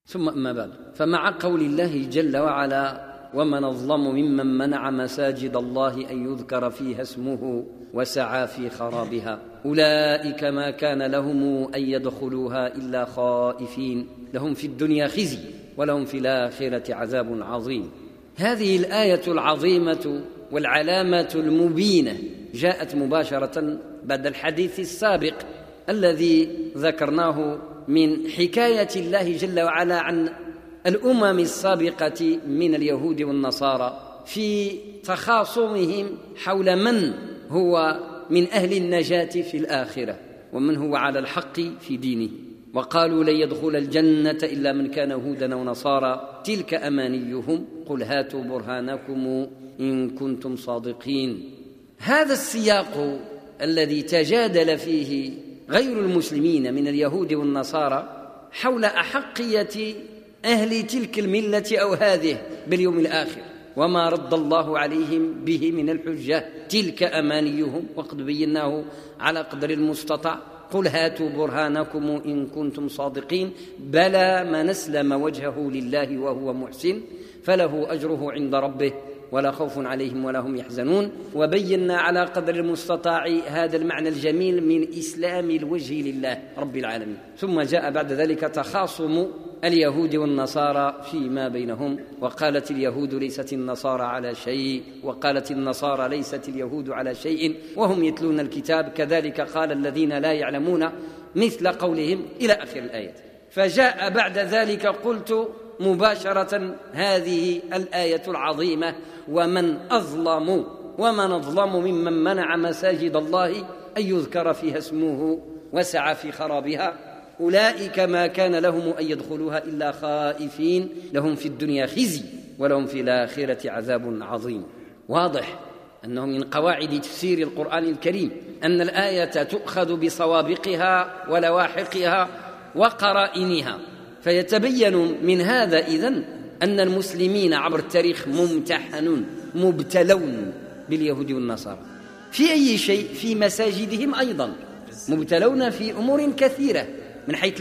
ثم أما بعد، فمع قول الله جل وعلا: ومن أظلم ممن منع مساجد الله أن يذكر فيها اسمه وسعى في خرابها أولئك ما كان لهم أن يدخلوها إلا خائفين لهم في الدنيا خزي ولهم في الآخرة عذاب عظيم. هذه الآية العظيمة والعلامة المبينة جاءت مباشرة بعد الحديث السابق الذي ذكرناه من حكاية الله جل وعلا عن الأمم السابقة من اليهود والنصارى في تخاصمهم حول من هو من أهل النجاة في الآخرة ومن هو على الحق في دينه، وقالوا لن يدخل الجنة إلا من كان هودا أو نصارى تلك أمانيهم قل هاتوا برهانكم إن كنتم صادقين. هذا السياق الذي تجادل فيه غير المسلمين من اليهود والنصارى حول أحقية أهل تلك الملة أو هذه باليوم الآخر وما رد الله عليهم به من الحجة، تلك أمانيهم وقد بيناه على قدر المستطاع. قل هاتوا برهانكم إن كنتم صادقين بلى من أسلم وجهه لله وهو محسن فله أجره عند ربه ولا خوف عليهم ولا هم يحزنون. وبينا على قدر المستطاع هذا المعنى الجميل من إسلام الوجه لله رب العالمين. ثم جاء بعد ذلك تخاصم اليهود والنصارى فيما بينهم، وقالت اليهود ليست النصارى على شيء وقالت النصارى ليست اليهود على شيء وهم يتلون الكتاب كذلك قال الذين لا يعلمون مثل قولهم إلى آخر الآية. فجاء بعد ذلك قلت مباشرة هذه الآية العظيمة: ومن أظلم ممن منع مساجد الله أن يذكر فيها اسمه وسعى في خرابها أولئك ما كان لهم أن يدخلوها إلا خائفين لهم في الدنيا خزي ولهم في الآخرة عذاب عظيم. واضح أنه من قواعد تفسير القرآن الكريم أن الآية تؤخذ بصوابقها ولواحقها وقرائنها، فيتبين من هذا إذن أن المسلمين عبر التاريخ ممتحنون مبتلون باليهود والنصارى في أي شيء، في مساجدهم أيضا مبتلون في أمور كثيرة من حيث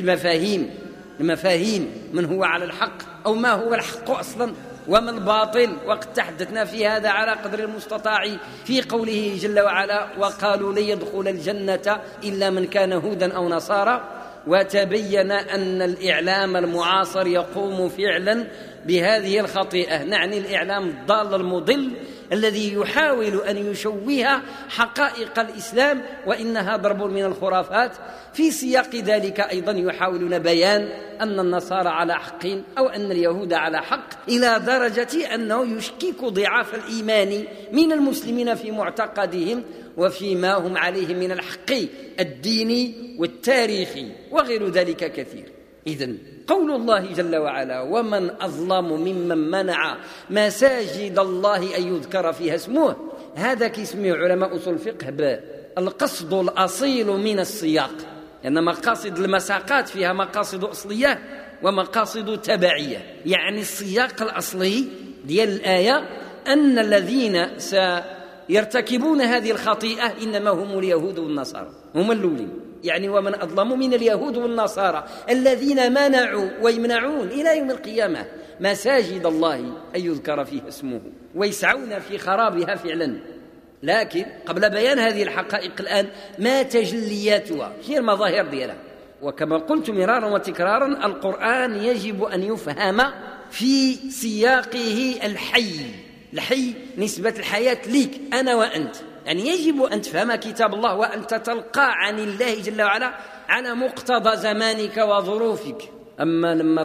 المفاهيم من هو على الحق أو ما هو الحق أصلا وما الباطل، وقد تحدثنا في هذا على قدر المستطاع في قوله جل وعلا: وقالوا لن يدخل الجنة إلا من كان هودا أو نصارى. وتبين أن الإعلام المعاصر يقوم فعلا بهذه الخطيئة، نعني الإعلام الضال المضل الذي يحاول أن يشوه حقائق الإسلام وإنها ضرب من الخرافات. في سياق ذلك أيضا يحاولون بيان أن النصارى على حق أو أن اليهود على حق، إلى درجة أنه يشكك ضعاف الإيمان من المسلمين في معتقدهم وفيما هم عليه من الحق الديني والتاريخي وغير ذلك كثير. إذن قول الله جل وعلا: ومن أظلم ممن منع مساجد الله أن يذكر فيها اسمه، هذا كيسميه علماء أصول الفقه بالقصد الأصيل من السياق، لأن مقاصد المساقات فيها مقاصد أصلية ومقاصد تبعية. يعني السياق الأصلي ديال الآية أن الذين سيرتكبون هذه الخطيئة إنما هم اليهود والنصارى، هم الأولين. يعني ومن أظلم من اليهود والنصارى الذين منعوا ويمنعون إلى يوم القيامة مساجد الله أن يذكر فيها اسمه ويسعون في خرابها فعلا. لكن قبل بيان هذه الحقائق الآن ما تجلياتها، هي المظاهر ديالها. وكما قلت مرارا وتكرارا القرآن يجب أن يفهم في سياقه الحي نسبة الحياة ليك أنا وأنت، يعني يجب أن تفهم كتاب الله وأن تتلقى عن الله جل وعلا على مقتضى زمانك وظروفك. أما لما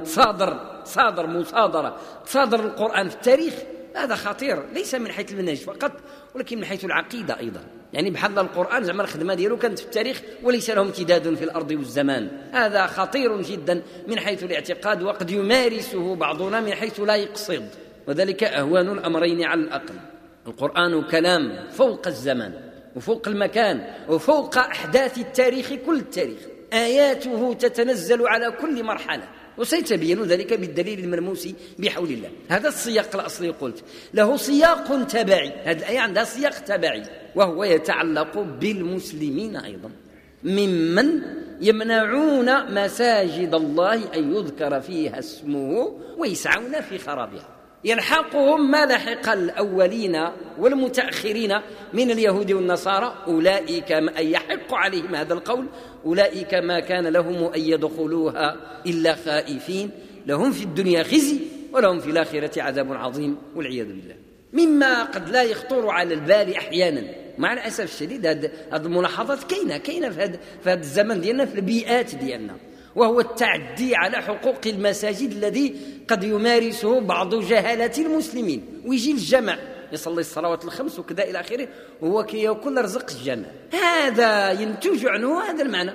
تصادر القرآن في التاريخ هذا خطير، ليس من حيث المنهج فقط ولكن من حيث العقيدة أيضا. يعني بحال القرآن زعما الخدمة ديالو كانت في التاريخ وليس له امتداد في الأرض والزمان، هذا خطير جدا من حيث الاعتقاد، وقد يمارسه بعضنا من حيث لا يقصد، وذلك أهوان الأمرين على الأقل. القرآن كلام فوق الزمان وفوق المكان وفوق أحداث التاريخ، كل التاريخ آياته تتنزل على كل مرحلة، وسيتبين ذلك بالدليل الملموس بحول الله. هذا السياق الأصلي قلت له سياق تبعي، هذه الآية عندها سياق تبعي وهو يتعلق بالمسلمين أيضا ممن يمنعون مساجد الله أن يذكر فيها اسمه ويسعون في خرابها. يلحقهم ما لحق الأولين والمتأخرين من اليهود والنصارى، أولئك أي يحق عليهم هذا القول، أولئك ما كان لهم أن يدخلوها إلا خائفين، لهم في الدنيا خزي ولهم في الآخرة عذاب عظيم والعياذ بالله. مما قد لا يخطر على البال أحيانا، مع الأسف الشديد هذه الملاحظات كاينة في هذا الزمن ديالنا، في البيئات ديالنا، وهو التعدي على حقوق المساجد الذي قد يمارسه بعض جهالة المسلمين، ويجي الجمع يصلي الصلوات الخمس وكذا إلى آخره، وهو كي يأكل رزق الجمع. هذا ينتج عنه هذا المعنى،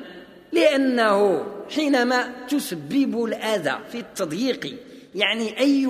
لأنه حينما تسبب الأذى في التضييق، يعني أي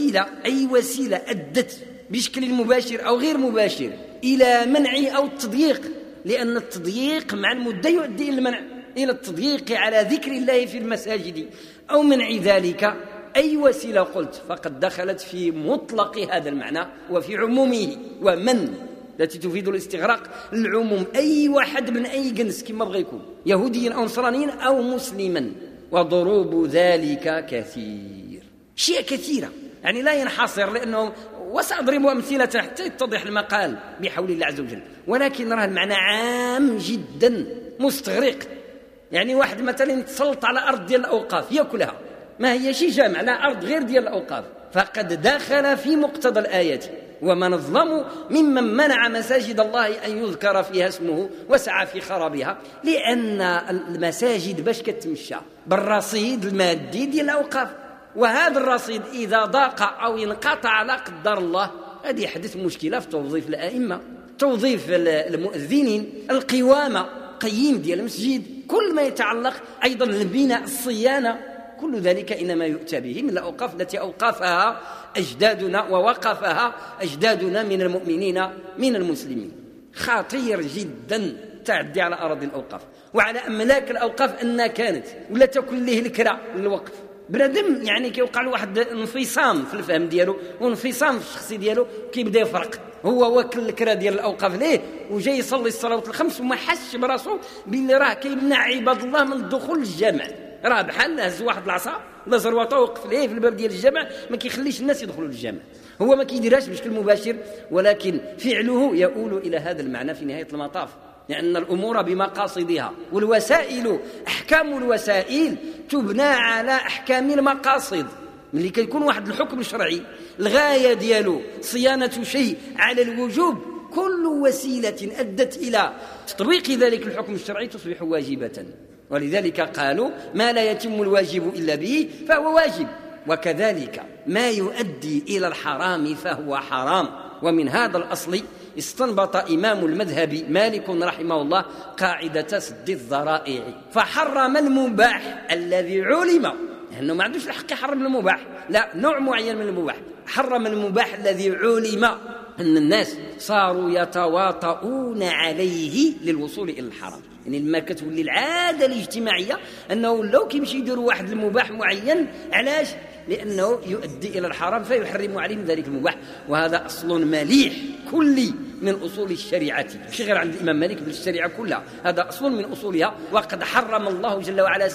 وسيلة أدت بشكل مباشر أو غير مباشر إلى منع أو التضييق، لأن التضييق مع المدة يؤدي إلى المنع، إلى التضييق على ذكر الله في المساجد أو منع ذلك، أي وسيلة قلت فقد دخلت في مطلق هذا المعنى وفي عمومه، ومن التي تفيد الاستغراق العموم، أي واحد من أي جنس كما بغى يكون، يهوديا أو نصرانيا أو مسلما. وضروب ذلك كثير، شيء كثيرة يعني لا ينحصر، لأنه وسأضرب أمثلة حتى يتضح المقال بحول الله عز وجل، ولكن راه المعنى عام جدا مستغرق. يعني واحد مثلا يتسلط على أرض ديال الأوقاف يأكلها، ما هي شيء جامع على أرض غير ديال الأوقاف، فقد دخل في مقتضى الآيات. ومن أظلم ممن منع مساجد الله أن يذكر فيها اسمه وسعى في خرابها، لأن المساجد باش كتمشى بالرصيد المادي ديال الأوقاف، وهذا الرصيد إذا ضاق أو انقطع لا قدر الله قد يحدث مشكلة في توظيف الأئمة، توظيف المؤذنين، القوامة، قيم ديال المسجد، كل ما يتعلق أيضا البناء، الصيانة، كل ذلك إنما يؤتى به من الأوقاف التي أوقفها أجدادنا ووقفها أجدادنا من المؤمنين من المسلمين. خطير جدا تعدي على أراضي الأوقاف وعلى أملاك الأوقاف أنها كانت ولا تكون له الكرة للوقف. بنادم يعني كيوقع له واحد انفصام في الفهم ديالو وانفصام في الشخصي ديالو، كيبدا يفرق، هو واكل الكرة ديال الأوقاف ليه وجاي يصلي الصلوات الخمس وما حسش براسو باللي راه كيمنع عباد الله من الدخول للجامع، راه بحال هز واحد العصا ولا زروطه وقف ليه في الباب ديال الجامع ما كيخليش الناس يدخلوا للجامع، هو ما كيديرهاش بشكل مباشر، ولكن فعله يؤول إلى هذا المعنى في نهاية المطاف، لأن الأمور بمقاصدها، والوسائل أحكام الوسائل تبنى على أحكام المقاصد. ملي كيكون واحد الحكم الشرعي الغاية ديالو صيانة شيء على الوجوب، كل وسيلة أدت إلى تطبيق ذلك الحكم الشرعي تصبح واجبة، ولذلك قالوا ما لا يتم الواجب إلا به فهو واجب، وكذلك ما يؤدي إلى الحرام فهو حرام. ومن هذا الأصل استنبط إمام المذهب مالك رحمه الله قاعدة سد الذرائع، فحرم المباح الذي علم، لأنه ما عندوش الحق يحرم المباح، لا، نوع معين من المباح، حرم المباح الذي علم أن الناس صاروا يتواطؤون عليه للوصول إلى الحرام. يعني لما كتولي العادة الاجتماعية أنه لو كيمشي يديروا واحد المباح معين، علاش؟ لأنه يؤدي إلى الحرام فيحرم عليهم ذلك المباح، وهذا أصل مليح كلي من أصول الشريعة، مش غير عند الإمام مالك بل الشريعة كلها، هذا أصل من أصولها. وقد حرم الله جل وعلا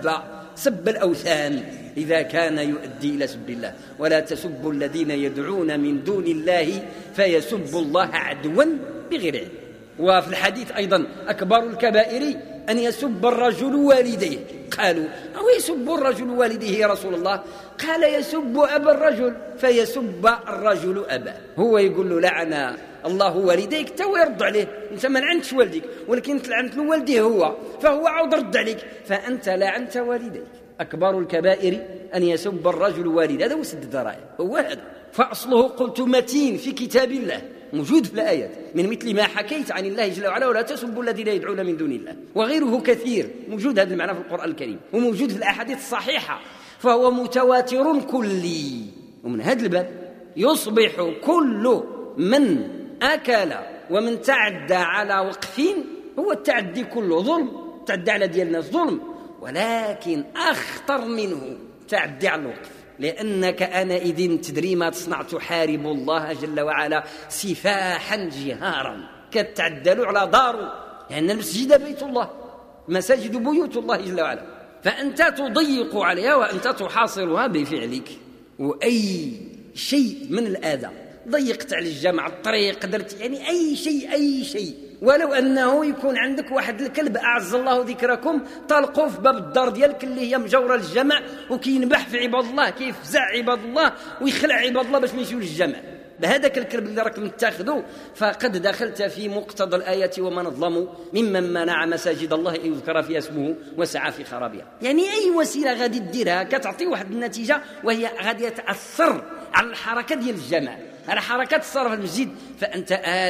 سب الأوثان إذا كان يؤدي إلى سب الله، ولا تسبوا الذين يدعون من دون الله فيسبوا الله عدوا بغير علم. وفي الحديث أيضا أكبر الكبائر أن يسب الرجل والديه، قالوا أو يسب الرجل والديه يا رسول الله؟ قال يسب أبا الرجل فيسب الرجل أباه، هو يقول له لعن الله والديك، تو يرد عليه أنت ما لعنتش والديك، ولكن أنت لعنت له والديه هو، فهو عاود رد عليك، فأنت لعنت والديك. أكبر الكبائر أن يسب الرجل والديه، هذا هو سد الذرائع، هو هذا. فأصله قلت متين في كتاب الله موجود في الآيات، من مثل ما حكيت عن الله جل وعلا ولا تسبوا الذين يدعون من دون الله، وغيره كثير موجود هذا المعنى في القرآن الكريم، وموجود في الأحاديث الصحيحة، فهو متواتر كلي. ومن هذا الباب يصبح كل من أكل ومن تعدى على وقفين، هو التعدي كله ظلم، تعدى على ديال الناس ظلم، ولكن أخطر منه تعدي على الوقف، لأنك آنئذ تدري ما تصنع، تحارب الله جل وعلا سفاحا جهارا، كتعدل على داره، لأن المسجد بيت الله، مساجد بيوت الله جل وعلا، فأنت تضيق عليها وأنت تحاصرها بفعلك. وأي شيء من الآذى، ضيقت على الجامع، الطريق، درت يعني أي شيء، ولو أنه يكون عندك واحد الكلب أعز الله ذكركم طلقوا في باب الدار ديالك اللي هي مجاورة للجامع وكينبح في عباد الله، كيفزع عباد الله ويخلع عباد الله باش ما يجيو للجامع، بهذاك الكلب اللي راك متاخذه فقد دخلت في مقتضى الآية ومن أظلم ممن منع مساجد الله أن يذكر فيها اسمه وسعى في خرابها. يعني أي وسيلة غادي ديرها كتعطي واحد النتيجة، وهي غادي تأثر على الحركة ديال الجماعة، على حركة الصرف المسجد، فأنت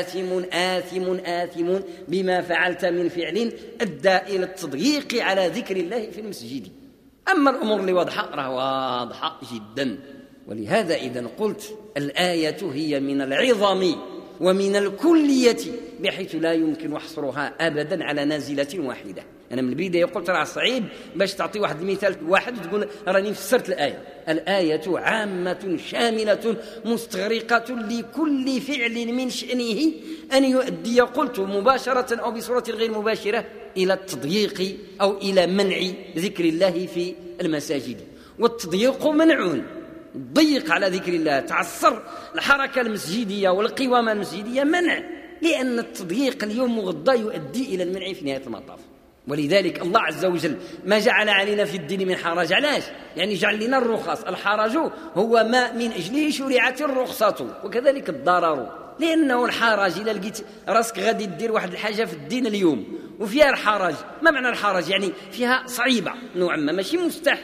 آثم بما فعلت من فعل أدى إلى التضييق على ذكر الله في المسجد. أما الأمور اللي واضحة راه واضحة جدا. ولهذا إذا قلت الآية هي من العظم ومن الكلية بحيث لا يمكن حصرها أبدا على نازلة واحدة. أنا من البداية قلت راه صعيب باش تعطي واحد المثال واحد وتقول راني فسرت الآية. الآية عامة شاملة مستغرقة لكل فعل من شأنه أن يؤدي، قلت مباشرة أو بصورة غير مباشرة، إلى التضييق أو إلى منع ذكر الله في المساجد. والتضييق منع، ضيق على ذكر الله، تعصر الحركة المسجدية والقوامة المسجدية منع، لأن التضييق اليوم وغدا يؤدي إلى المنع في نهاية المطاف. ولذلك الله عز وجل ما جعل علينا في الدين من حرج. علاش؟ يعني جعل لنا الرخص. الحرج هو ما من أجله شرعت الرخصة، وكذلك الضرر، لأنه الحرج إذا لقيت راسك غادي دير واحد الحاجة في الدين اليوم وفيها الحرج، ما معنى الحرج؟ يعني فيها صعيبة نوعا ما، ماشي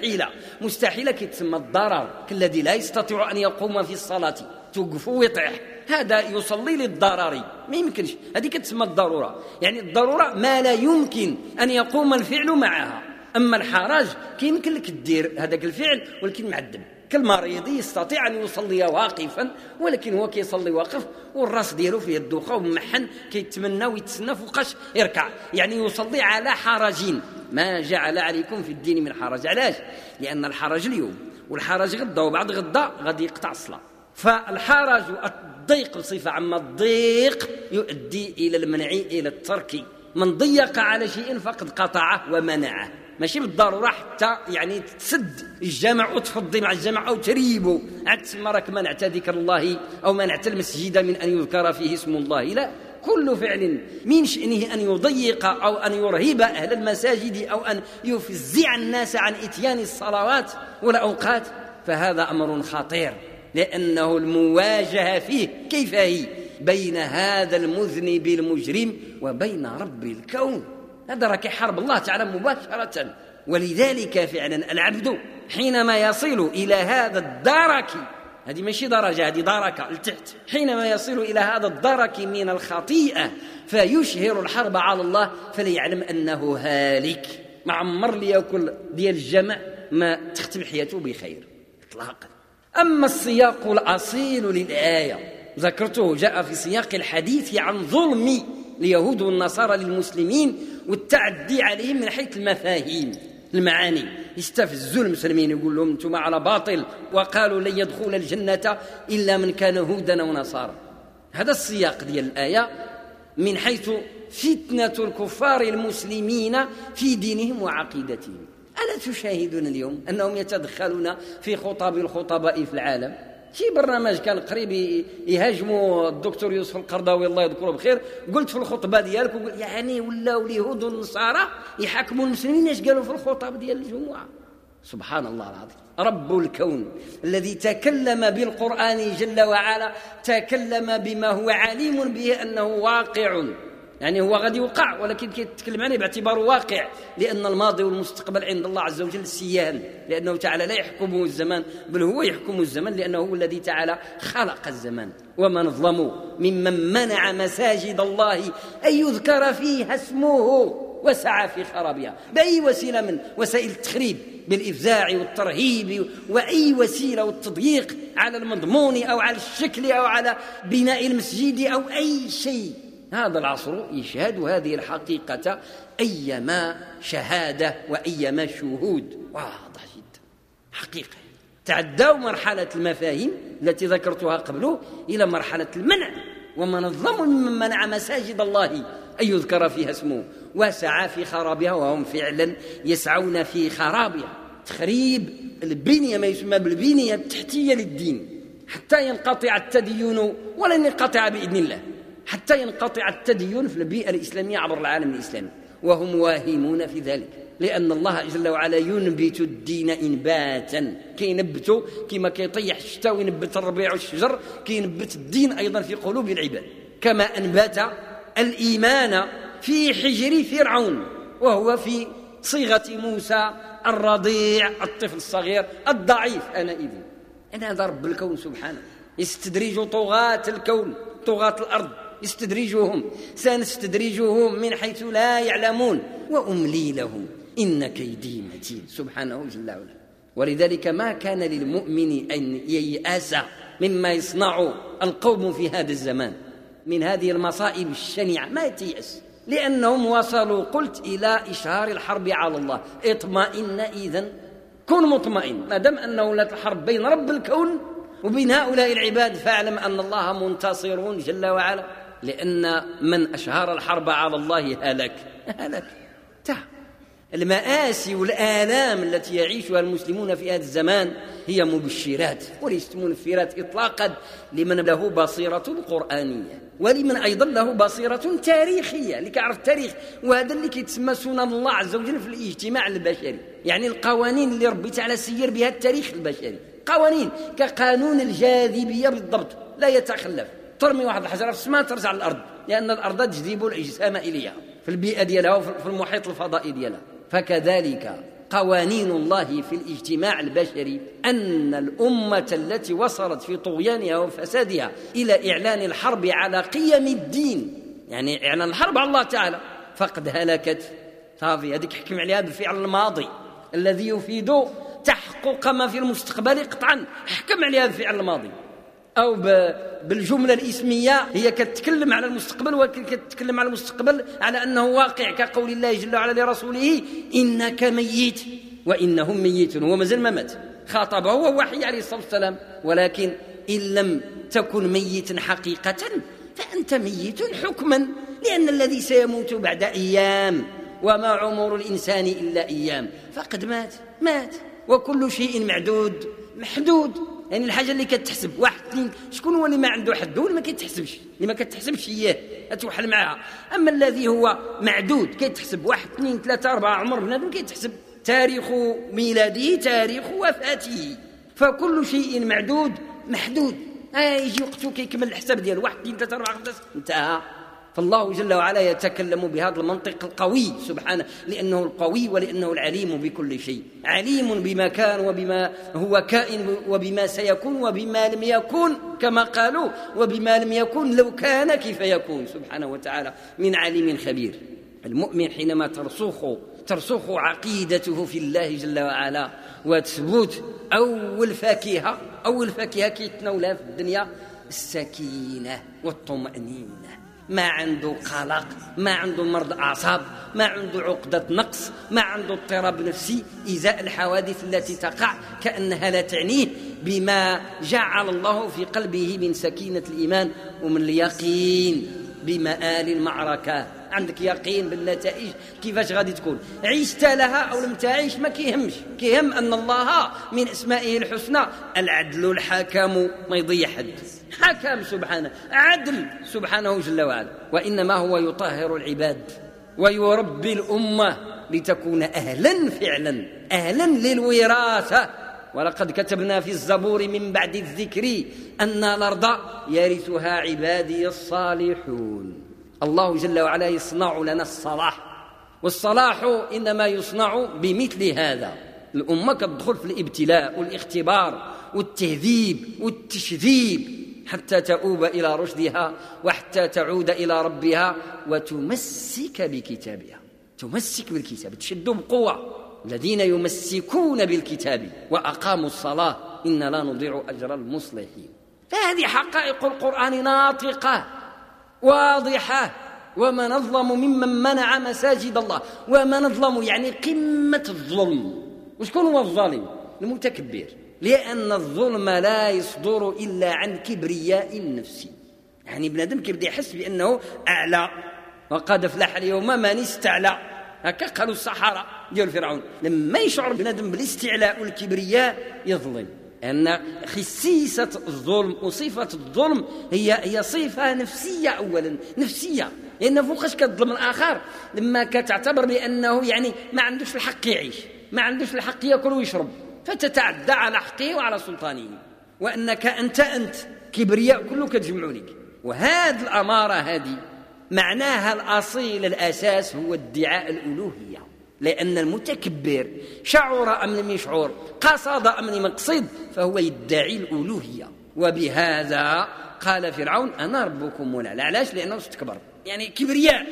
مستحيلة كيتسمى الضرر، كالذي لا يستطيع أن يقوم في الصلاة توقف ويطيح، هذا يصلي للضرر، ما يمكنش، هذه كتسمى الضرورة. يعني الضرورة ما لا يمكن أن يقوم الفعل معها. أما الحرج كيمكن لك تدير هذاك الفعل ولكن معذب، كالمريض يستطيع أن يصلي واقفا ولكن هو كيصلي واقف والراس ديالو فيه الدوخة ومحن كيتمنى ويتسنى فوقاش يركع، يعني يصلي على حرجين. ما جعل عليكم في الدين من حرج. علاش؟ لأن الحرج اليوم والحرج غدا وبعد غدا غادي يقطع الصلاة. فالحرج الضيق بصفة عامة، الضيق يؤدي إلى المنع، إلى الترك. من ضيق على شيء فقد قطعه ومنعه، ماشي بالضرورة حتى يعني تسد الجامع وتفضي مع الجامع أو تريبه، عاد تسمى راك منعت ذكر الله أو منعت المسجد من أن يذكر فيه اسم الله. لا، كل فعل من شأنه أن يضيق أو أن يرهب أهل المساجد أو أن يفزع الناس عن إتيان الصلوات والأوقات فهذا أمر خطير، لأنه المواجهة فيه كيف هي بين هذا المذنب المجرم وبين رب الكون. هذا راك حرب الله تعالى مباشرة. ولذلك فعلا العبد حينما يصل إلى هذا الدرك، هذه ماشي درجة، هذه دركة لتحت، حينما يصل إلى هذا الدرك من الخطيئة فيشهر الحرب على الله فليعلم أنه هالك. ما عمر ليأكل ديال الجمع ما تختم حياته بخير إطلاقا. أما السياق الأصيل للآية ذكرته جاء في سياق الحديث عن ظلم اليهود والنصارى للمسلمين والتعدي عليهم من حيث المفاهيم المعاني، يستفزوا المسلمين يقول لهم أنتم على باطل، وقالوا لن يدخل الجنة إلا من كان هودا ونصارى. هذا السياق ديال الآية من حيث فتنة الكفار المسلمين في دينهم وعقيدتهم. ألا تشاهدون اليوم أنهم يتدخلون في خطاب الخطباء في العالم؟ شي برنامج كان قريب يهاجموا الدكتور يوسف القرضاوي الله يذكره بخير، قلت في الخطبة ديالك يعني ولاو اليهود والنصارى يحكموا المسلمين. ايش قالوا في الخطب ديال الجمعة؟ سبحان الله العظيم. رب الكون الذي تكلم بالقرآن جل وعلا تكلم بما هو عليم به أنه واقع، يعني هو غادي يوقع ولكن كيتكلم عنه باعتباره واقع، لأن الماضي والمستقبل عند الله عز وجل سيان، لأنه تعالى لا يحكمه الزمان بل هو يحكم الزمان، لأنه هو الذي تعالى خلق الزمان. ومن أظلم ممن منع مساجد الله أن يذكر فيها اسمه وسعى في خرابها، بأي وسيلة من وسائل التخريب، بالإفزاع والترهيب وأي وسيلة والتضييق على المضمون أو على الشكل أو على بناء المسجد أو أي شيء. هذا العصر يشهد هذه الحقيقة أيما شهادة وأيما شهود واضح جدا. حقيقة تعدوا مرحلة المفاهيم التي ذكرتها قبله إلى مرحلة المنع. ومن أظلم ممن منع مساجد الله أن يذكر فيها اسمه وسعى في خرابها، وهم فعلا يسعون في خرابها، تخريب البنية، ما يسمى بالبنية التحتية للدين، حتى ينقطع التدين، ولن ينقطع بإذن الله، حتى ينقطع التدين في البيئة الإسلامية عبر العالم الإسلامي، وهم واهمون في ذلك، لأن الله جل وعلا ينبت الدين إنباتا، كينبتوا كما كيطيح الشتاء وينبت الربيع والشجر، كينبت الدين أيضا في قلوب العباد، كما أنبت الإيمان في حجر فرعون وهو في صيغة موسى الرضيع، الطفل الصغير الضعيف. أنا هذا رب الكون سبحانه يستدرج طغاة الكون، طغاة الأرض يستدرجهم، سنستدرجهم من حيث لا يعلمون وأملي لهم إن كيدي متين، سبحانه جل وعلا. ولذلك ما كان للمؤمن أن ييأس مما يصنع القوم في هذا الزمان من هذه المصائب الشنيعة، ما يتيأس، لأنهم وصلوا قلت إلى إشهار الحرب على الله. اطمئن إذن، كن مطمئن، ما دام أنه لا الحرب بين رب الكون وبين هؤلاء العباد، فاعلم أن الله منتصر جل وعلا، لأن من أشهر الحرب على الله هلك. المآسي والآلام التي يعيشها المسلمون في هذا الزمان هي مبشرات وليست منفرات إطلاقا، لمن له بصيرة قرآنية ولمن أيضا له بصيرة تاريخية، اللي كيعرف التاريخ، وهذا اللي كيتسمى سنن الله عز وجل في الاجتماع البشري، يعني القوانين اللي ربي تعالى سير بها التاريخ البشري، قوانين كقانون الجاذبية بالضبط لا يتخلف، ترمي واحد الحجرة في السماء ترجع للأرض، لأن الأرض تجذب الأجسام إليها في البيئة ديالها وفي المحيط الفضائي ديالها. فكذلك قوانين الله في الاجتماع البشري أن الأمة التي وصلت في طغيانها وفسادها إلى إعلان الحرب على قيم الدين، يعني إعلان الحرب على الله تعالى، فقد هلكت. صافي، هذيك حكم عليها بالفعل الماضي الذي يفيد تحقق ما في المستقبل قطعا، حكم عليها بالفعل الماضي، أو بالجملة الإسمية هي كتتكلم على المستقبل، وكتتكلم على المستقبل على أنه واقع، كقول الله جل وعلا لرسوله إنك ميت وإنهم ميتون، هو مازال ما مات، خاطبه هو وحي عليه الصلاة والسلام، ولكن إن لم تكن ميتا حقيقة فأنت ميت حكما، لأن الذي سيموت بعد أيام، وما عمر الإنسان إلا أيام، فقد مات وكل شيء معدود محدود. يعني الحاجة اللي كتحسب واحد اثنين، شكون هو اللي ما عنده حد؟ هو اللي ما كيتحسبش، اللي ما كتحسبش إياه أتوحل معها. أما الذي هو معدود كيتحسب، واحد اثنين ثلاثة أربعة، عمر بنادم كيتحسب، تاريخ ميلاده تاريخ وفاته، فكل شيء معدود محدود. يجي وقته كيكمل الحساب ديال واحد اثنين ثلاثة أربعة خمسة، انتهى. فالله جل وعلا يتكلم بهذا المنطق القوي سبحانه، لأنه القوي ولأنه العليم بكل شيء، عليم بما كان وبما هو كائن وبما سيكون وبما لم يكن، كما قالوا وبما لم يكن لو كان كيف يكون، سبحانه وتعالى من عليم خبير. المؤمن حينما ترسخ عقيدته في الله جل وعلا وتثبت، أول فاكهة كيتناولها في الدنيا السكينة والطمأنينة، ما عنده قلق، ما عنده مرض أعصاب، ما عنده عقدة نقص، ما عنده اضطراب نفسي إزاء الحوادث التي تقع كأنها لا تعنيه، بما جعل الله في قلبه من سكينة الإيمان ومن اليقين بمآل المعركة. عندك يقين بالنتائج كيفاش غادي تكون، عيشت لها أو لم تعيش ما كيهمش، كيهم أن الله من أسمائه الحسنى العدل الحكم، ما يضيع حد، حكم سبحانه، عدل سبحانه جل وعلا، وإنما هو يطهر العباد ويربي الأمة لتكون أهلا فعلا، أهلا للوراثة. ولقد كتبنا في الزبور من بعد الذكر أن الأرض يرثها عبادي الصالحون. الله جل وعلا يصنع لنا الصلاح، والصلاح إنما يصنع بمثل هذا. الأمة كتدخل في الابتلاء والاختبار والتهذيب والتشذيب حتى تؤوب إلى رشدها وحتى تعود إلى ربها وتمسك بكتابها، تمسك بالكتاب، تشد بقوة. الذين يمسكون بالكتاب وأقاموا الصلاة إنا لا نضيع أجر المصلحين. فهذه حقائق القرآن ناطقة واضحة. ومن أظلم ممن منع مساجد الله، ومن أظلم يعني قمة الظلم. وشكون هو الظالم؟ المتكبر، لأن الظلم لا يصدر إلا عن كبرياء النفس، يعني بنادم كيبدا يحس بأنه أعلى وقد افلح اليوم من استعلى. هكا قالوا السحرة ديال فرعون. لما يشعر بنادم بالاستعلاء والكبرياء يظلم، أن خصيصة الظلم وصفة الظلم هي صفة نفسية أولا، نفسية، لأن فوقاش كتظلم الآخر لما كتعتبر بأنه يعني ما عندوش الحق يعيش، ما عندوش الحق يأكل ويشرب، فتتعدى على حقه وعلى سلطانه، وأنك أنت كبرياء كله كتجمعوا لك. وهذه الأمارة هذه معناها الأصيل الأساس هو ادعاء الألوهية، لأن المتكبر شعر أم لم يشعر، قصد أم لم يقصد، فهو يدعي الألوهية. وبهذا قال فرعون أنا ربكم الأعلى. علاش؟ لأنه استكبر، يعني كبرياء.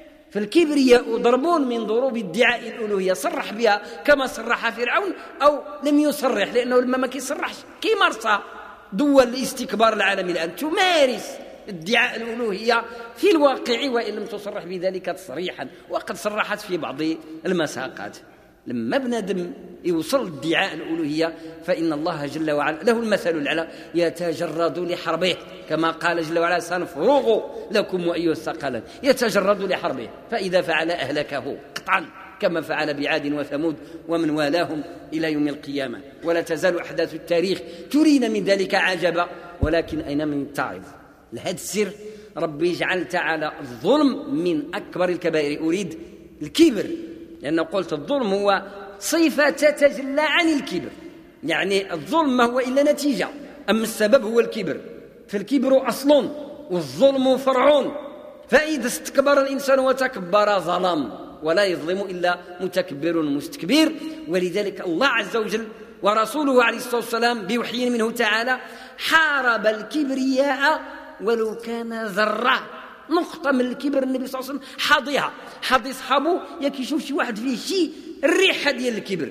فالكبرياء ضرب من ضروب ادعاء الألوهية، صرح بها كما صرح فرعون أو لم يصرح، لأنه لما ما كيصرحش كيمارس دول الاستكبار العالمي الآن تمارس ادعاء الألوهية في الواقع وإن لم تصرح بذلك تصريحا، وقد صرحت في بعض المساقات. لما بنادم يوصل ادعاء الألوهية فإن الله جل وعلا له المثل الأعلى، يتجرد لحربه، كما قال جل وعلا سنفرغ لكم أيها الثقلان، يتجرد لحربه، فإذا فعل أهلكه قطعا كما فعل بعاد وثمود ومن والاهم إلى يوم القيامة. ولا تزال أحداث التاريخ ترينا من ذلك عجبا، ولكن أين من يتعظ لهذا السر؟ ربي جعل تعالى الظلم من أكبر الكبائر. أريد الكبر لأنه قلت الظلم هو صفة تتجلى عن الكبر، يعني الظلم ما هو إلا نتيجة، أما السبب هو الكبر، فالكبر أصل والظلم فرع، فإذا استكبر الإنسان وتكبر ظلم، ولا يظلم إلا متكبر مستكبر. ولذلك الله عز وجل ورسوله عليه الصلاة والسلام بوحي منه تعالى حارب الكبرياء ولو كان ذرة، نقطة من الكبر النبي صلى الله عليه وسلم حاضي صحابه يكيشوف شي واحد فيه شي الريحة ديال الكبر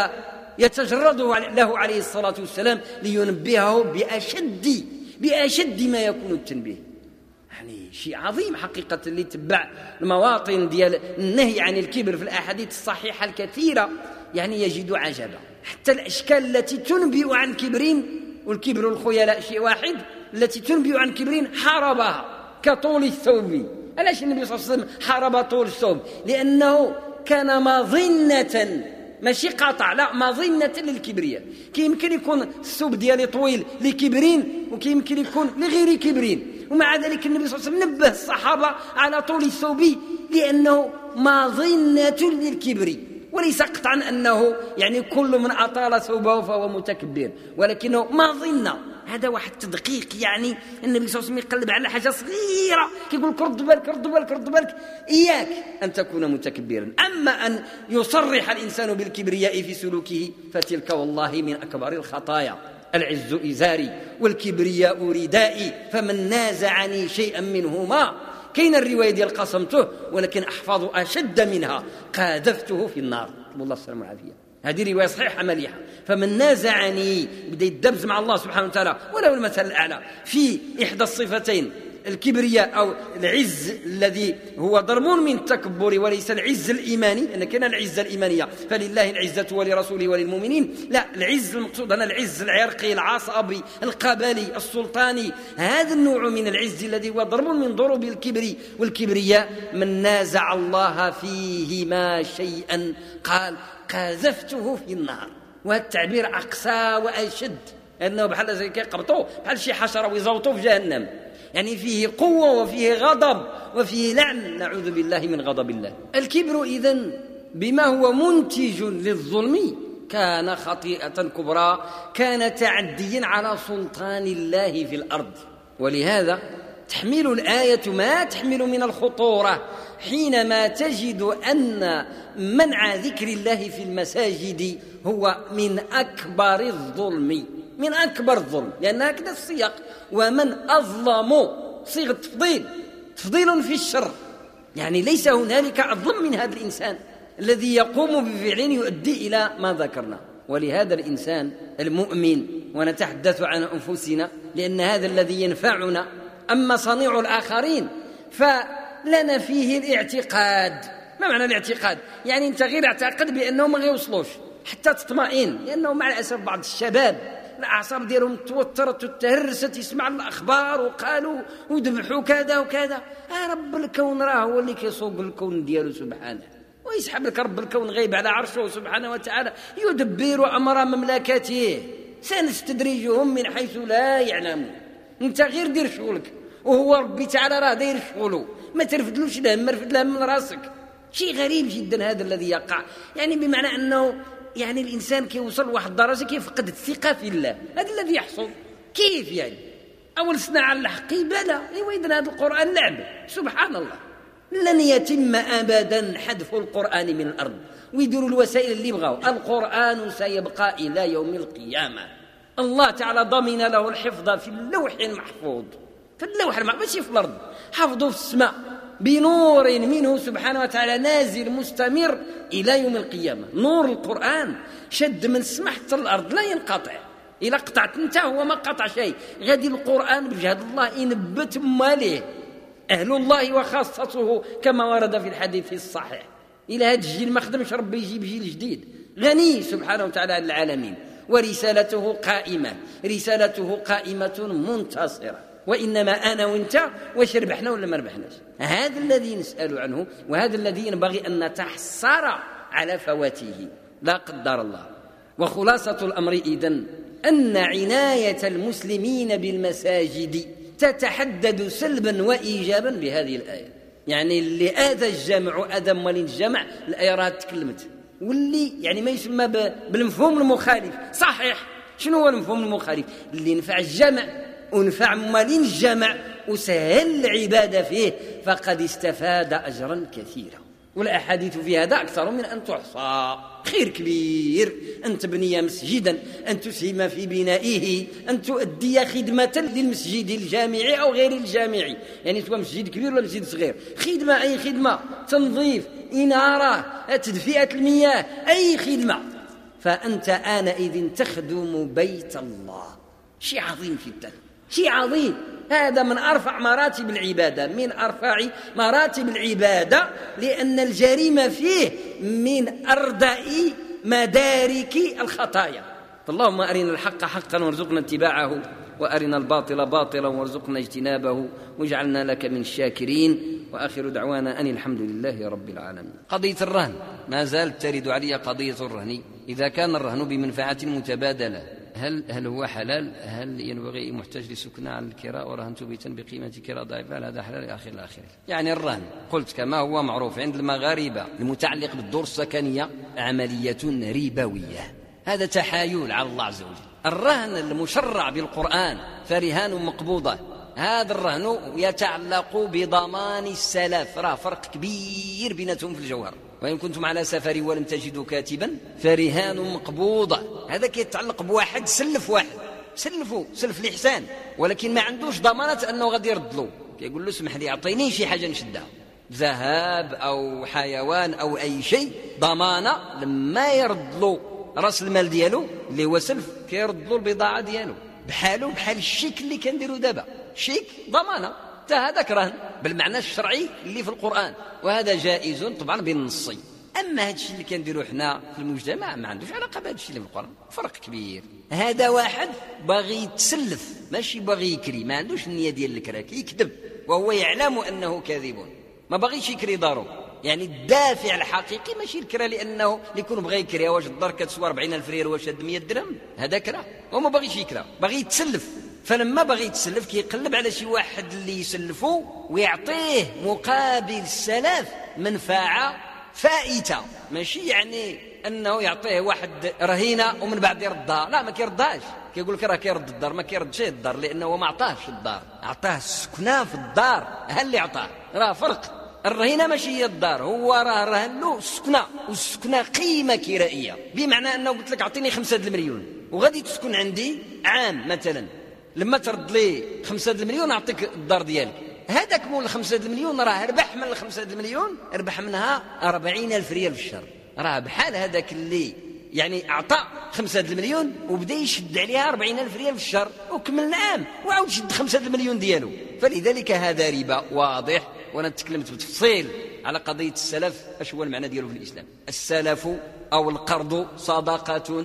فيتجرده له عليه الصلاة والسلام لينبهه بأشد ما يكون التنبيه. يعني شيء عظيم حقيقة. اللي تبع المواطن ديال النهي عن الكبر في الأحاديث الصحيحة الكثيرة يعني يجد عجبا. حتى الأشكال التي تنبئ عن كبرين، والكبر الخيلاء شيء واحد، التي تنبئ عن كبرين حاربها كطول الثوب. علاش النبي صلى الله عليه وسلم حارب طول الثوب؟ لأنه كان مظنة، ماشي قطع، لا مظنة للكبرياء. كيمكن يكون الثوب ديالي طويل لكبرين وكيمكن يكون لغير كبرين، ومع ذلك النبي صلى الله عليه وسلم نبه الصحابة على طول الثوب لأنه مظنة للكبر، وليس قطعا أنه يعني كل من أطال ثوبه فهو متكبر، ولكنه مظنة. هذا واحد تدقيق، يعني النبي صلى الله عليه وسلم يقلب على حاجة صغيرة كيقول لك رد بالك إياك أن تكون متكبرا. أما أن يصرح الإنسان بالكبرياء في سلوكه فتلك والله من أكبر الخطايا. العز إزاري والكبرياء ردائي فمن نازعني شيئا منهما. كاين الرواية ديال قسمته ولكن أحفظ أشد منها قاذفته في النار. والله السلام والعافية. هذه رواية صحيحة مليحة. فمن نازعني بدأ يدبز مع الله سبحانه وتعالى وله المثل الأعلى في إحدى الصفتين، الكبرياء أو العز الذي هو ضرب من التكبر وليس العز الإيماني، لأن كان العزة الإيمانية فلله العزة ولرسوله وللمؤمنين، لا العز المقصود هنا العز العرقي العصبي القبلي السلطاني. هذا النوع من العز الذي هو ضرب من ضروب الكبر والكبرياء. من نازع الله فيهما شيئا قال قاذفته في النار. وهذا التعبير أقسى وأشد، أنه بحال زي كيقبطوه بحال شي حشرة ويزوطوه في جهنم، يعني فيه قوة وفيه غضب وفيه لعن، نعوذ بالله من غضب الله. الكبر إذن بما هو منتج للظلم كان خطيئة كبرى، كان تعديا على سلطان الله في الأرض. ولهذا تحمل الآية ما تحمل من الخطورة حينما تجد أن منع ذكر الله في المساجد هو من أكبر الظلم، من أكبر الظلم، لأن هكذا السياق. ومن أظلم صيغة تفضيل في الشر، يعني ليس هنالك أظلم من هذا الإنسان الذي يقوم بفعل يؤدي إلى ما ذكرنا. ولهذا الإنسان المؤمن، ونتحدث عن أنفسنا لأن هذا الذي ينفعنا، أما صنيع الآخرين فلنا فيه الاعتقاد. ما معنى الاعتقاد؟ يعني أنت غير اعتقد بأنهم ما يوصلوش حتى تطمئن، لأنه مع الأسف بعض الشباب الأعصاب ديالهم توترت وتهرست، يسمع الأخبار وقالوا وذبحوا كذا وكذا. رب الكون راه هو اللي كيصوب الكون ديالو سبحانه، ويسحب لك رب الكون غيب على عرشه سبحانه وتعالى، يدبر أمر مملكته، سنستدرجهم من حيث لا يعلمون. انت غير دير شغلك، وهو ربي تعالى راه داير شغله، ما ترفدلوش الهم، رفد الهم من راسك. شيء غريب جدا هذا الذي يقع، يعني بمعنى أنه يعني الإنسان كيوصل واحد الدرجة كيفقد الثقة في الله. هذا الذي يحصل. كيف يعني؟ أول سنة على الحق بلى، إذن هذا القرآن لعب. سبحان الله، لن يتم أبدا حذف القرآن من الأرض، ويديروا الوسائل اللي يبغوا. القرآن سيبقى إلى يوم القيامة. الله تعالى ضمن له الحفظ في اللوح المحفوظ، في اللوح المحفوظ، ماشي في الأرض، حفظه في السماء بنور منه سبحانه وتعالى نازل مستمر إلى يوم القيامة. نور القرآن شد من السماء حتى الأرض، لا ينقطع. إذا قطعت انت هو ما قطع شيء. غادي القرآن بجهد الله ينبت ماليه أهل الله وخاصته، كما ورد في الحديث الصحيح. إلى هذا الجيل ما خدمش ربي يجيب جيل جديد، غني سبحانه وتعالى عن العالمين، ورسالته قائمة، رسالته قائمة منتصرة. وإنما أنا وإنت واش ربحنا ولا ما ربحناش؟ هذا الذي نسأل عنه، وهذا الذي ينبغي أن نتحسر على فواته لا قدر الله. وخلاصة الأمر إذن أن عناية المسلمين بالمساجد تتحدد سلبا وإيجابا بهذه الآية. يعني اللي آذى الجمع وآذى موالين الجمع، الآية راه تكلمت. واللي يعني ما يسمى بالمفهوم المخالف، صحيح. شنو هو المفهوم المخالف؟ اللي ينفع الجمع ونفع موالين الجمع وسهل العبادة فيه، فقد استفاد أجرا كثيرا. والأحاديث في هذا أكثر من أن تحصى. خير كبير أن تبني مسجدا، أن تسهم في بنائه، أن تؤدي خدمة للمسجد الجامعي أو غير الجامعي، يعني سواء مسجد كبير ولا مسجد صغير، خدمة، أي خدمة، تنظيف، إنارة، تدفئة المياه، أي خدمة، فأنت آنئذ تخدم بيت الله. شيء عظيم جدا، شيء عظيم. هذا من أرفع مراتب العبادة، من أرفع مراتب العبادة، لأن الجريمة فيه من أردأ مدارك الخطايا. فاللهم أرنا الحق حقا وارزقنا اتباعه، وأرنا الباطل باطلا وارزقنا اجتنابه، واجعلنا لك من الشاكرين. وآخر دعوانا أن الحمد لله رب العالمين. قضية الرهن ما زالت ترد علي قضية الرهن. إذا كان الرهن بمنفعة متبادلة هل هو حلال؟ هل ينبغي محتاج لسكنى على الكراء ورهنت بيتا بقيمة كراء ضعيفة؟ هل هذا حلال؟ آخر الآخر. يعني الرهن قلت كما هو معروف عند المغاربة المتعلق بالدور السكنية عملية ربوية، هذا تحايل على الله عز وجل. الرهن المشرع بالقرآن فرهان مقبوضة، هذا الرهن يتعلق بضمان السلف، راه فرق كبير بيناتهم في الجوهر. وإن كنتم على سفر ولم تجدوا كاتبا فرهان مقبوضة، هذا كيتعلق بواحد سلف واحد، سلف الإحسان، ولكن ما عندوش ضمانة أنه غادي يرد له. يقول له اسمح لي أعطيني شي حاجة نشدها، ذهب أو حيوان أو أي شيء، ضمانة لما يرد له رأس المال ديالو اللي هو سلف، كيرد له البضاعة ديالو بحاله بحال الشيك اللي كنديروا دابا. شيك ضمانة، هذاك رهن بالمعنى الشرعي اللي في القرآن، وهذا جائز طبعا بالنص. أما هذا الشيء اللي كنديروه حنا في المجتمع ما عندوش علاقة بهذا الشيء اللي في القرآن، فرق كبير. هذا واحد باغي يتسلف، ماشي باغي يكري، ما عندوش النية ديال الكرا، يكذب وهو يعلم أنه كاذب، ما باغيش يكري دارو. يعني الدافع الحقيقي ماشي الكرا لأنه يكون بغى يكري، واش الدار كتسوى 40,000 ريال واش هاد 100 درهم، هذا كرا. هو ما باغيش يكرا، باغي يتسلف. فلما بغي يتسلف كيقلب على شي واحد اللي يسلفه ويعطيه مقابل السلف منفعة فائتة، ماشي يعني أنه يعطيه واحد رهينة ومن بعد يردها، لا ما كيردهاش. كيقول لك راه كيرد الدار، ما كيردش الدار لأنه ما عطاهش الدار، عطاه السكنة في الدار، هل اللي عطاه. راه فرق، الرهينة ماشي هي الدار، هو راه رهن له السكنة، والسكنة قيمة كرائية، بمعنى أنه قلت لك أعطيني 5 المليون وغادي تسكن عندي عام مثلا، لما ترد لي 5 المليون أعطيك الدار ديالك. هذاك مول 5 المليون راه ربح من 5 المليون، ربح منها 40,000 ريال في الشهر. راه بحال هذاك اللي يعني أعطى 5 المليون وبدأ يشد عليها 40,000 ريال في الشهر وكمل العام وعاود شد 5 المليون ديالو. فلذلك هذا ربا واضح. وانا تكلمت بتفصيل على قضية السلف، اش هو المعنى ديالو في الإسلام. السلف أو القرض صدقة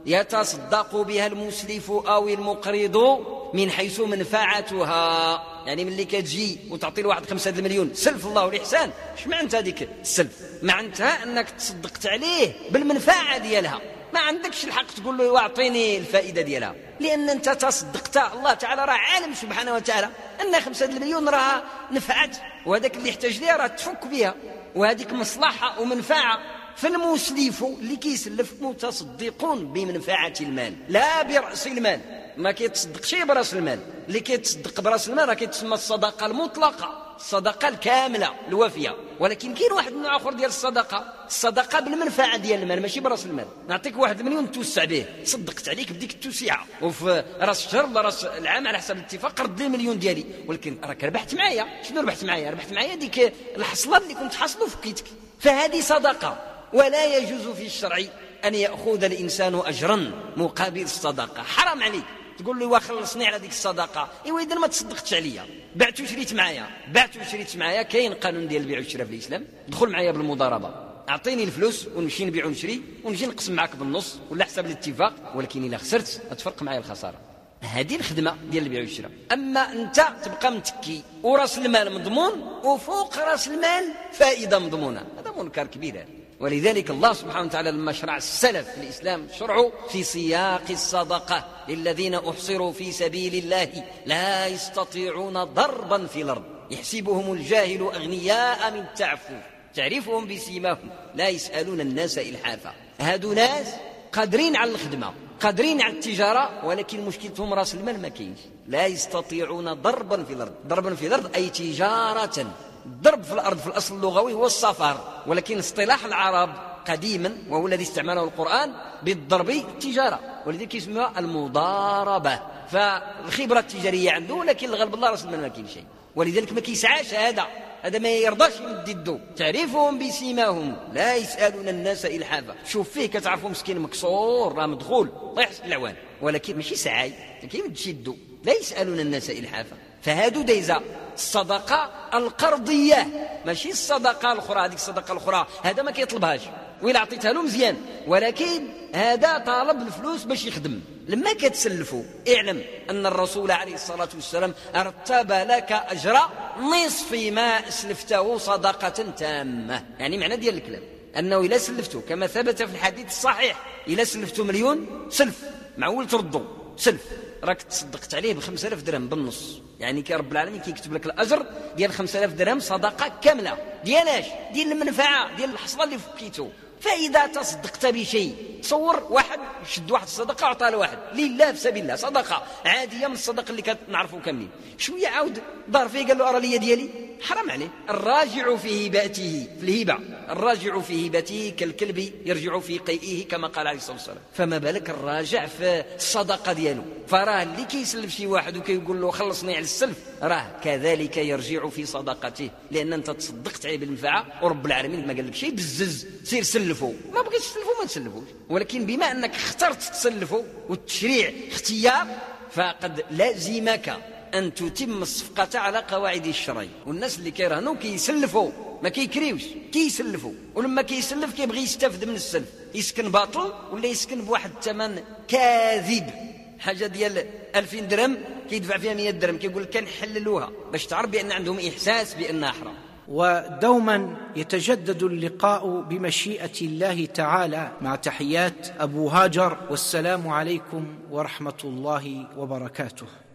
يتصدق بها المسلف أو المقرض من حيث منفعتها. يعني ملي كتجي وتعطي لواحد 5 المليون سلف الله الإحسان، اش معناتها هذيك السلف؟ معناتها أنك تصدقت عليه بالمنفعة ديالها، ما عندكش الحق تقول له واعطيني الفائدة ديالها، لأن أنت تصدقت. الله تعالى راه عالم سبحانه وتعالى أن 5 المليون راه نفعت، وهذاك اللي يحتاج ليها راه تفك بها، وهذيك مصلحة ومنفعة. فالمسلف اللي كيسلف متصدقون بمنفعة المال لا برأس المال، ما كيتصدق شيء برأس المال. اللي كيتصدق برأس المال راه كيتسمى الصدقة المطلقة، الصدقة الكاملة الوافية. ولكن كاين واحد النوع آخر ديال الصدقة بالمنفعة ديال المال، ماشي برأس المال. نعطيك 1 مليون توسع به، صدقت عليك بديك التوسعة، وفي راس الشهر ولا راس العام على حسب الاتفاق رد لي المليون ديالي، ولكن راك ربحت معايا. شنو ربحت معايا؟ ربحت معايا ديك الحصلة اللي كنت حاصله فكيتك. فهذه صدقة، ولا يجوز في الشرع أن يأخذ الإنسان أجرا مقابل الصدقة. حرام عليك تقول لي وخلصني على ديك الصدقة، إيوا إذا ما تصدقتش عليا، بعت وشريت معايا. كاين قانون ديال البيع والشراء في الإسلام، دخل معايا بالمضاربة، أعطيني الفلوس ونمشي نبيع ونشري، ونجي نقسم معك بالنص ولا حسب الاتفاق، ولكن إلا خسرت أتفرق معايا الخسارة. هذه الخدمة ديال البيع والشراء. أما أنت تبقى متكي وراس المال مضمون، وفوق راس المال فائدة مضمونة، هذا منكر كبير. ولذلك الله سبحانه وتعالى لما شرع السلف في الإسلام شرعوا في سياق الصدقة للذين أحصروا في سبيل الله لا يستطيعون ضربا في الأرض يحسبهم الجاهل أغنياء من التعفف تعرفهم بسيماهم لا يسألون الناس إلحافا. هادو ناس قادرين على الخدمة، قادرين على التجارة، ولكن مشكلتهم راس المال ما كاينش. لا يستطيعون ضربا في الأرض. ضربا في الأرض أي تجارة. الضرب في الأرض في الأصل اللغوي هو السفر، ولكن اصطلاح العرب قديما وهو الذي استعمله القرآن بالضرب التجارة، ولذلك يسمى المضاربة. فالخبرة التجارية عنده، ولكن الغالب الله راس المال ما كاين شيء، ولذلك ما كيسعاش هذا ما يرضاش يمد يده. تعرفهم بسيماهم لا يسألون الناس إلحافا. شوف فيه كتعرفوا مسكين مكسور راه مدخول طيح العوان، ولكن ماشي سعاي كيمدش يده. لا يسألون الناس إلحافا. فهادو دايزة الصدقة القرضية، ماشي الصدقة الأخرى. هذيك الصدقة الأخرى هذا ما كيطلبهاش، وإلا عطيتها له مزيان، ولكن هذا طالب الفلوس باش يخدم. لما كتسلفوا اعلم أن الرسول عليه الصلاة والسلام ارتب لك أجر نصف ما أسلفته صدقة تامة. يعني معنى ديال الكلام أنه إلا سلفته كما ثبت في الحديث الصحيح، إلا سلفته 1,000,000 سلف معول تردو سلف، راك تصدقت عليه ب5,000 درهم بالنص. يعني كي رب العالمين كيكتب لك الأجر ديال 5,000 درهم صدقة كاملة. ديالاش؟ ديال المنفعة ديال الحصلة اللي فكيتو. فإذا تصدقت بشيء، تصور واحد شد واحد الصدقة وعطاها لواحد لله في سبيل الله، صدقة عادية من الصدقة اللي كنعرفوا كاملين، شوية عاود دار فيه قال له أرى لي ديالي، حرام عليه. الراجع في هباته، في الهبة الراجع في هبته كالكلب يرجع في قيئه كما قال عليه الصلاة والسلام. فما بالك الراجع في الصدقة دياله. فراه اللي كيسلف شي واحد وكيقول له خلصني على السلف، راه كذلك يرجع في صدقته، لأن أنت تصدقت عليه بالمنفعة، ورب العالمين ما قال لك شيء بزز سير سلفوا. ما بغيتش تسلفوا ما تسلفوش، ولكن بما أنك اخترت تسلفوا والتشريع اختيار، فقد لازمك أن تتم الصفقة على قواعد الشرع. والناس اللي كيرهنوا كيسلفوا ما كيكريوش، كيسلفوا، ولما كيسلف كيبغي يستفد من السلف، يسكن باطل ولا يسكن بواحد الثمن كاذب. حاجة ديال 2000 درهم كيدفع فيها 100 درهم، كيقول لك كنحللوها باش تعرف بأن عندهم إحساس بأنها حرام. ودوما يتجدد اللقاء بمشيئة الله تعالى، مع تحيات أبو هاجر، والسلام عليكم ورحمة الله وبركاته.